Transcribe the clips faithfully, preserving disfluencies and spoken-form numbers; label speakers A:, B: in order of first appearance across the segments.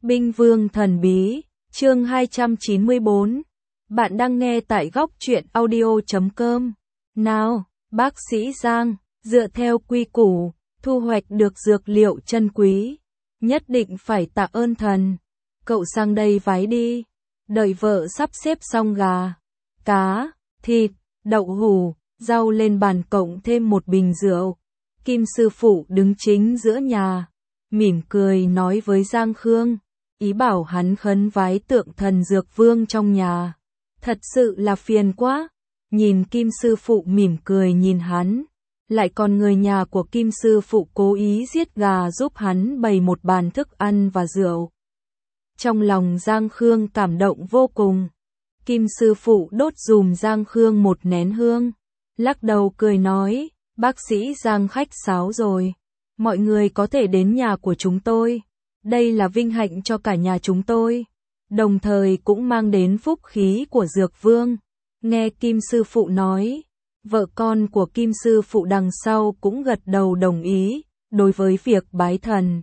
A: Binh Vương Thần Bí, chương hai trăm chín mươi tư. Bạn đang nghe tại góc truyện audio chấm com. Nào, bác sĩ Giang, dựa theo quy củ, thu hoạch được dược liệu chân quý, nhất định phải tạ ơn thần. Cậu sang đây vái đi. Đợi vợ sắp xếp xong gà, cá, thịt, đậu hũ, rau lên bàn cộng thêm một bình rượu. Kim sư phụ đứng chính giữa nhà, mỉm cười nói với Giang Khương, ý bảo hắn khấn vái tượng thần dược vương trong nhà. Thật sự là phiền quá. Nhìn Kim sư phụ mỉm cười nhìn hắn, lại còn người nhà của Kim sư phụ cố ý giết gà giúp hắn bày một bàn thức ăn và rượu. Trong lòng Giang Khương cảm động vô cùng. Kim sư phụ đốt dùm Giang Khương một nén hương, lắc đầu cười nói, bác sĩ Giang khách sáo rồi. Mọi người có thể đến nhà của chúng tôi. Đây là vinh hạnh cho cả nhà chúng tôi, đồng thời cũng mang đến phúc khí của dược vương. Nghe Kim sư phụ nói, vợ con của Kim sư phụ đằng sau cũng gật đầu đồng ý, đối với việc bái thần.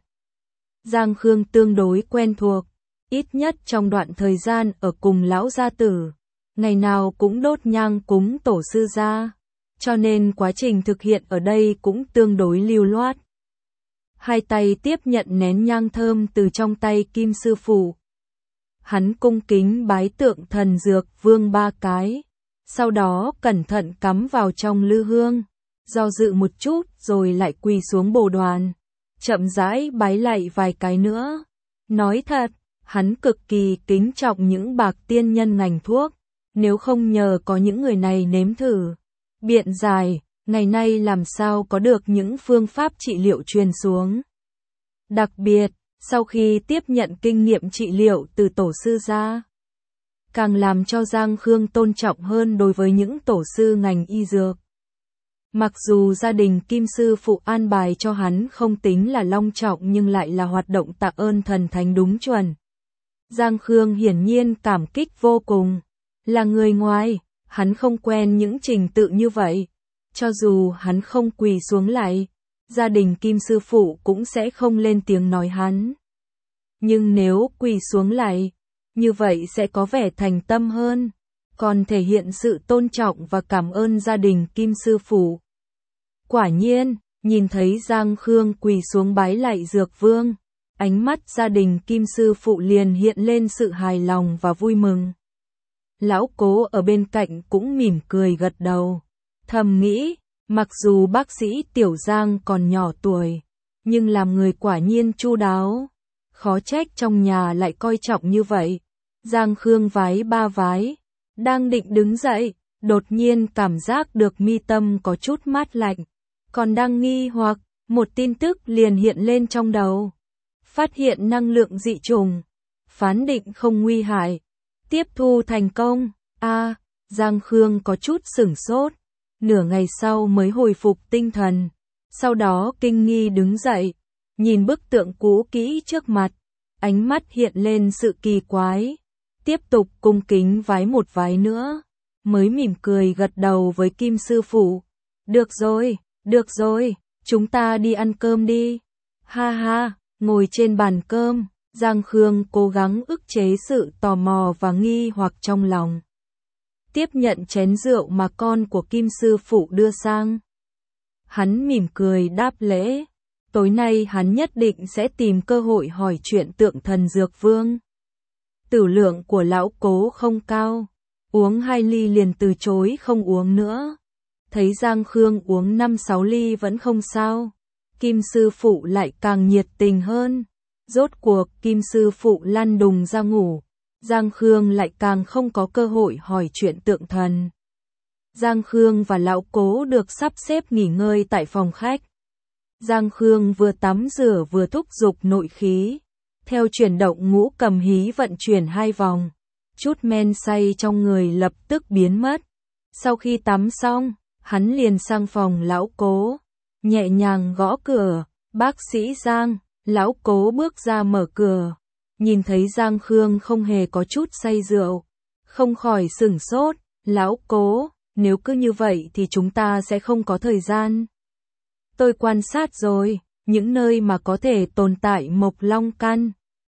A: Giang Khương tương đối quen thuộc, ít nhất trong đoạn thời gian ở cùng lão gia tử, ngày nào cũng đốt nhang cúng tổ sư gia, cho nên quá trình thực hiện ở đây cũng tương đối lưu loát. Hai tay tiếp nhận nén nhang thơm từ trong tay Kim sư phụ. Hắn cung kính bái tượng thần dược vương ba cái, sau đó cẩn thận cắm vào trong lư hương, do dự một chút rồi lại quỳ xuống bồ đoàn, chậm rãi bái lạy vài cái nữa. Nói thật, hắn cực kỳ kính trọng những bạc tiên nhân ngành thuốc, nếu không nhờ có những người này nếm thử, biện giải, ngày nay làm sao có được những phương pháp trị liệu truyền xuống. Đặc biệt, sau khi tiếp nhận kinh nghiệm trị liệu từ tổ sư gia, càng làm cho Giang Khương tôn trọng hơn đối với những tổ sư ngành y dược. Mặc dù gia đình Kim sư phụ an bài cho hắn không tính là long trọng nhưng lại là hoạt động tạ ơn thần thánh đúng chuẩn. Giang Khương hiển nhiên cảm kích vô cùng. Là người ngoài, hắn không quen những trình tự như vậy. Cho dù hắn không quỳ xuống lại, gia đình Kim sư phụ cũng sẽ không lên tiếng nói hắn. Nhưng nếu quỳ xuống lại, như vậy sẽ có vẻ thành tâm hơn, còn thể hiện sự tôn trọng và cảm ơn gia đình Kim sư phụ. Quả nhiên, nhìn thấy Giang Khương quỳ xuống bái lạy dược vương, ánh mắt gia đình Kim sư phụ liền hiện lên sự hài lòng và vui mừng. Lão Cố ở bên cạnh cũng mỉm cười gật đầu, thầm nghĩ, mặc dù bác sĩ Tiểu Giang còn nhỏ tuổi, nhưng làm người quả nhiên chu đáo, khó trách trong nhà lại coi trọng như vậy. Giang Khương vái ba vái, đang định đứng dậy, đột nhiên cảm giác được mi tâm có chút mát lạnh, còn đang nghi hoặc, một tin tức liền hiện lên trong đầu. Phát hiện năng lượng dị trùng, phán định không nguy hại, tiếp thu thành công. A, à, Giang Khương có chút sửng sốt, nửa ngày sau mới hồi phục tinh thần, sau đó kinh nghi đứng dậy, nhìn bức tượng cũ kỹ trước mặt, ánh mắt hiện lên sự kỳ quái, tiếp tục cung kính vái một vái nữa, mới mỉm cười gật đầu với Kim sư phụ. Được rồi, được rồi, chúng ta đi ăn cơm đi. Ha ha, ngồi trên bàn cơm, Giang Khương cố gắng ức chế sự tò mò và nghi hoặc trong lòng. Tiếp nhận chén rượu mà con của Kim sư phụ đưa sang. Hắn mỉm cười đáp lễ. Tối nay hắn nhất định sẽ tìm cơ hội hỏi chuyện tượng thần dược vương. Tử lượng của lão Cố không cao, uống hai ly liền từ chối không uống nữa. Thấy Giang Khương uống năm sáu ly vẫn không sao, Kim sư phụ lại càng nhiệt tình hơn. Rốt cuộc Kim sư phụ lăn đùng ra ngủ, Giang Khương lại càng không có cơ hội hỏi chuyện tượng thần. Giang Khương và lão Cố được sắp xếp nghỉ ngơi tại phòng khách. Giang Khương vừa tắm rửa vừa thúc giục nội khí, theo chuyển động ngũ cầm hí vận chuyển hai vòng, chút men say trong người lập tức biến mất. Sau khi tắm xong, hắn liền sang phòng lão Cố, nhẹ nhàng gõ cửa. Bác sĩ Giang. Lão Cố bước ra mở cửa, nhìn thấy Giang Khương không hề có chút say rượu, không khỏi sửng sốt. Lão Cố, nếu cứ như vậy thì chúng ta sẽ không có thời gian. Tôi quan sát rồi, những nơi mà có thể tồn tại mộc long căn,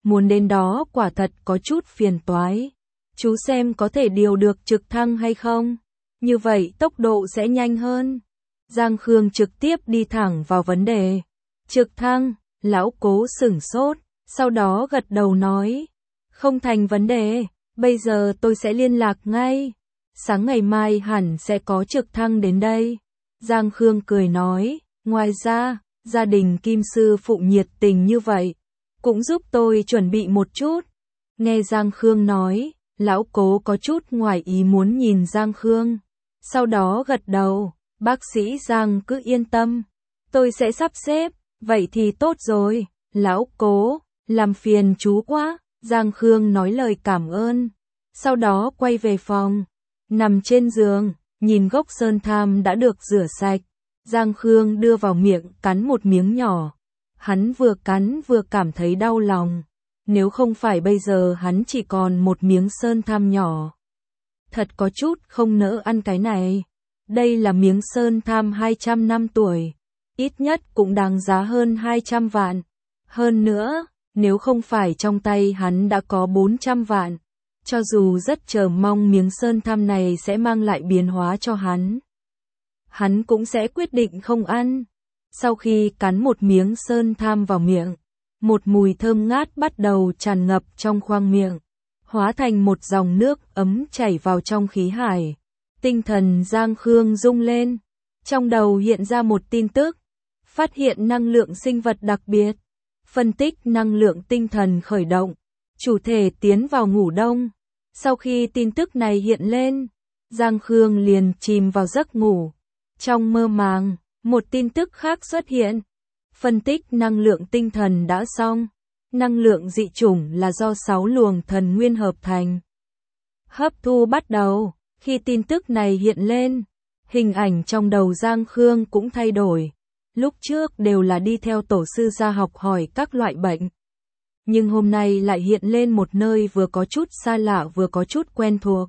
A: muốn đến đó quả thật có chút phiền toái. Chú xem có thể điều được trực thăng hay không? Như vậy tốc độ sẽ nhanh hơn. Giang Khương trực tiếp đi thẳng vào vấn đề. Trực thăng, lão Cố sửng sốt, sau đó gật đầu nói. Không thành vấn đề, bây giờ tôi sẽ liên lạc ngay. Sáng ngày mai hẳn sẽ có trực thăng đến đây. Giang Khương cười nói, ngoài ra, gia đình Kim sư phụ nhiệt tình như vậy, cũng giúp tôi chuẩn bị một chút. Nghe Giang Khương nói, lão Cố có chút ngoài ý muốn nhìn Giang Khương. Sau đó gật đầu, bác sĩ Giang cứ yên tâm, tôi sẽ sắp xếp, vậy thì tốt rồi, lão Cố, làm phiền chú quá. Giang Khương nói lời cảm ơn, sau đó quay về phòng, nằm trên giường, nhìn gốc sơn tham đã được rửa sạch. Giang Khương đưa vào miệng cắn một miếng nhỏ, hắn vừa cắn vừa cảm thấy đau lòng, nếu không phải bây giờ hắn chỉ còn một miếng sơn tham nhỏ. Thật có chút không nỡ ăn cái này, đây là miếng sơn tham hai trăm năm tuổi, ít nhất cũng đáng giá hơn hai trăm vạn. Hơn nữa, nếu không phải trong tay hắn đã có bốn trăm vạn, cho dù rất chờ mong miếng sơn tham này sẽ mang lại biến hóa cho hắn, hắn cũng sẽ quyết định không ăn. Sau khi cắn một miếng sơn tham vào miệng, một mùi thơm ngát bắt đầu tràn ngập trong khoang miệng, hóa thành một dòng nước ấm chảy vào trong khí hải. Tinh thần Giang Khương rung lên, trong đầu hiện ra một tin tức, phát hiện năng lượng sinh vật đặc biệt. Phân tích năng lượng tinh thần khởi động, chủ thể tiến vào ngủ đông. Sau khi tin tức này hiện lên, Giang Khương liền chìm vào giấc ngủ. Trong mơ màng, một tin tức khác xuất hiện. Phân tích năng lượng tinh thần đã xong. Năng lượng dị chủng là do sáu luồng thần nguyên hợp thành. Hấp thu bắt đầu, khi tin tức này hiện lên, hình ảnh trong đầu Giang Khương cũng thay đổi. Lúc trước đều là đi theo tổ sư ra học hỏi các loại bệnh. Nhưng hôm nay lại hiện lên một nơi vừa có chút xa lạ vừa có chút quen thuộc.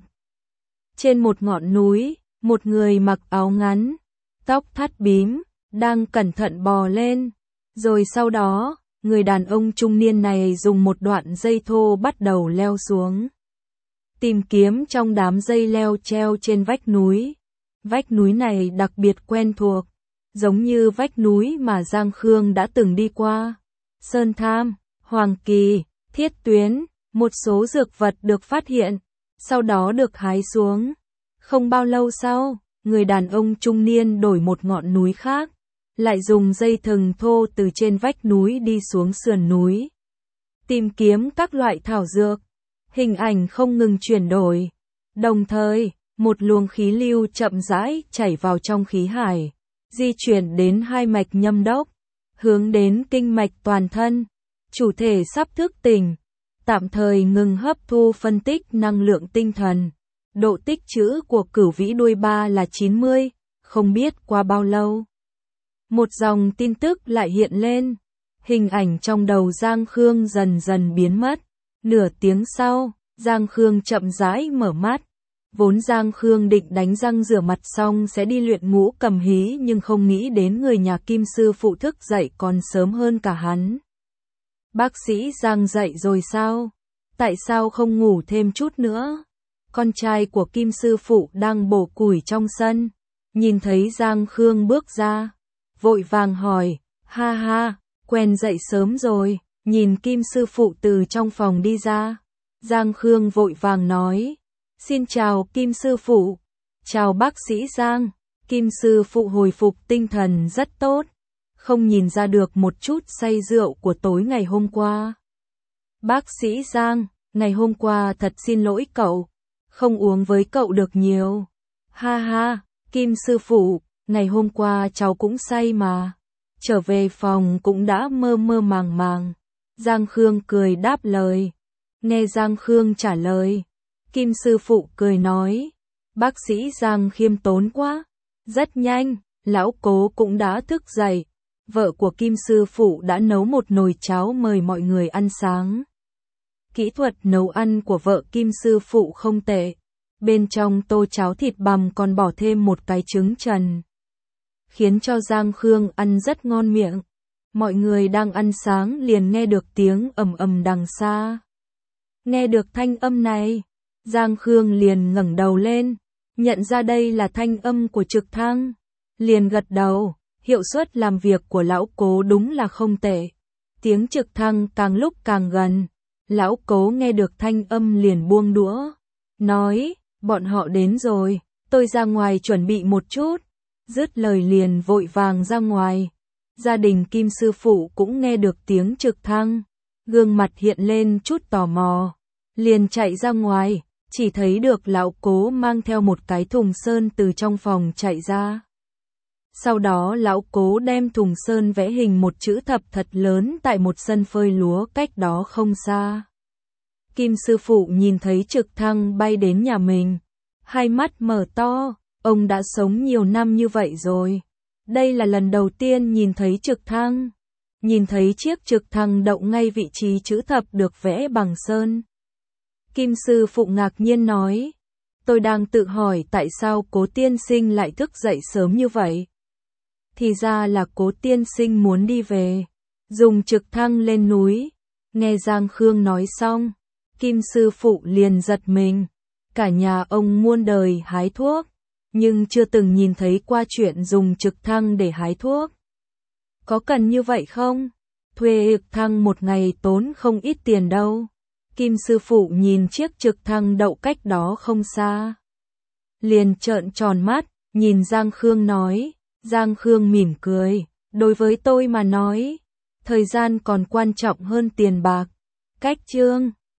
A: Trên một ngọn núi, một người mặc áo ngắn, tóc thắt bím, đang cẩn thận bò lên. Rồi sau đó, người đàn ông trung niên này dùng một đoạn dây thô bắt đầu leo xuống. Tìm kiếm trong đám dây leo treo trên vách núi. Vách núi này đặc biệt quen thuộc, giống như vách núi mà Giang Khương đã từng đi qua. Sơn tham, hoàng kỳ, thiết tuyến, một số dược vật được phát hiện, sau đó được hái xuống. Không bao lâu sau, người đàn ông trung niên đổi một ngọn núi khác, lại dùng dây thừng thô từ trên vách núi đi xuống sườn núi. Tìm kiếm các loại thảo dược, hình ảnh không ngừng chuyển đổi. Đồng thời, một luồng khí lưu chậm rãi chảy vào trong khí hải, di chuyển đến hai mạch nhâm đốc, hướng đến kinh mạch toàn thân. Chủ thể sắp thức tỉnh, tạm thời ngừng hấp thu phân tích năng lượng tinh thần. Độ tích trữ của cửu vĩ đuôi ba là chín mươi, không biết qua bao lâu. Một dòng tin tức lại hiện lên, hình ảnh trong đầu Giang Khương dần dần biến mất. Nửa tiếng sau, Giang Khương chậm rãi mở mắt. Vốn Giang Khương định đánh răng rửa mặt xong sẽ đi luyện ngũ cầm hí, nhưng không nghĩ đến người nhà Kim sư phụ thức dậy còn sớm hơn cả hắn. Bác sĩ Giang dậy rồi sao? Tại sao không ngủ thêm chút nữa? Con trai của Kim sư phụ đang bổ củi trong sân, nhìn thấy Giang Khương bước ra, vội vàng hỏi, ha ha, quen dậy sớm rồi. Nhìn Kim sư phụ từ trong phòng đi ra, Giang Khương vội vàng nói, xin chào Kim sư phụ. Chào bác sĩ Giang. Kim sư phụ hồi phục tinh thần rất tốt, không nhìn ra được một chút say rượu của tối ngày hôm qua. Bác sĩ Giang, ngày hôm qua thật xin lỗi cậu, không uống với cậu được nhiều. Ha ha, Kim sư phụ, ngày hôm qua cháu cũng say mà. Trở về phòng cũng đã mơ mơ màng màng. Giang Khương cười đáp lời. Nghe Giang Khương trả lời, Kim sư phụ cười nói, bác sĩ Giang khiêm tốn quá. Rất nhanh, lão Cố cũng đã thức dậy. Vợ của Kim sư phụ đã nấu một nồi cháo mời mọi người ăn sáng. Kỹ thuật nấu ăn của vợ Kim sư phụ không tệ. Bên trong tô cháo thịt bằm còn bỏ thêm một cái trứng trần, khiến cho Giang Khương ăn rất ngon miệng. mọi người đang ăn sáng liền nghe được tiếng ầm ầm đằng xa. Nghe được thanh âm này, Giang Khương liền ngẩng đầu lên, nhận ra đây là thanh âm của Trực Thăng, liền gật đầu, hiệu suất làm việc của lão Cố đúng là không tệ. Tiếng Trực Thăng càng lúc càng gần, lão Cố nghe được thanh âm liền buông đũa, nói, bọn họ đến rồi, tôi ra ngoài chuẩn bị một chút, dứt lời liền vội vàng ra ngoài. Gia đình Kim sư phụ cũng nghe được tiếng Trực Thăng, gương mặt hiện lên chút tò mò, liền chạy ra ngoài, chỉ thấy được lão Cố mang theo một cái thùng sơn từ trong phòng chạy ra. Sau đó lão Cố đem thùng sơn vẽ hình một chữ thập thật lớn tại một sân phơi lúa cách đó không xa. Kim sư phụ nhìn thấy Trực Thăng bay đến nhà mình, hai mắt mở to, ông đã sống nhiều năm như vậy rồi. Đây là lần đầu tiên nhìn thấy Trực Thăng, nhìn thấy chiếc Trực Thăng đậu ngay vị trí chữ thập được vẽ bằng sơn. Kim sư phụ ngạc nhiên nói, tôi đang tự hỏi tại sao Cố tiên sinh lại thức dậy sớm như vậy. Thì ra là Cố tiên sinh muốn đi về, dùng Trực Thăng lên núi. Nghe Giang Khương nói xong, Kim sư phụ liền giật mình, cả nhà ông muôn đời hái thuốc, nhưng chưa từng nhìn thấy qua chuyện dùng Trực Thăng để hái thuốc. Có cần như vậy không? Thuê Trực Thăng một ngày tốn không ít tiền đâu. Kim sư phụ nhìn chiếc Trực Thăng đậu cách đó không xa, liền trợn tròn mắt, nhìn Giang Khương nói. Giang Khương mỉm cười, đối với tôi mà nói, thời gian còn quan trọng hơn tiền bạc. Cách chương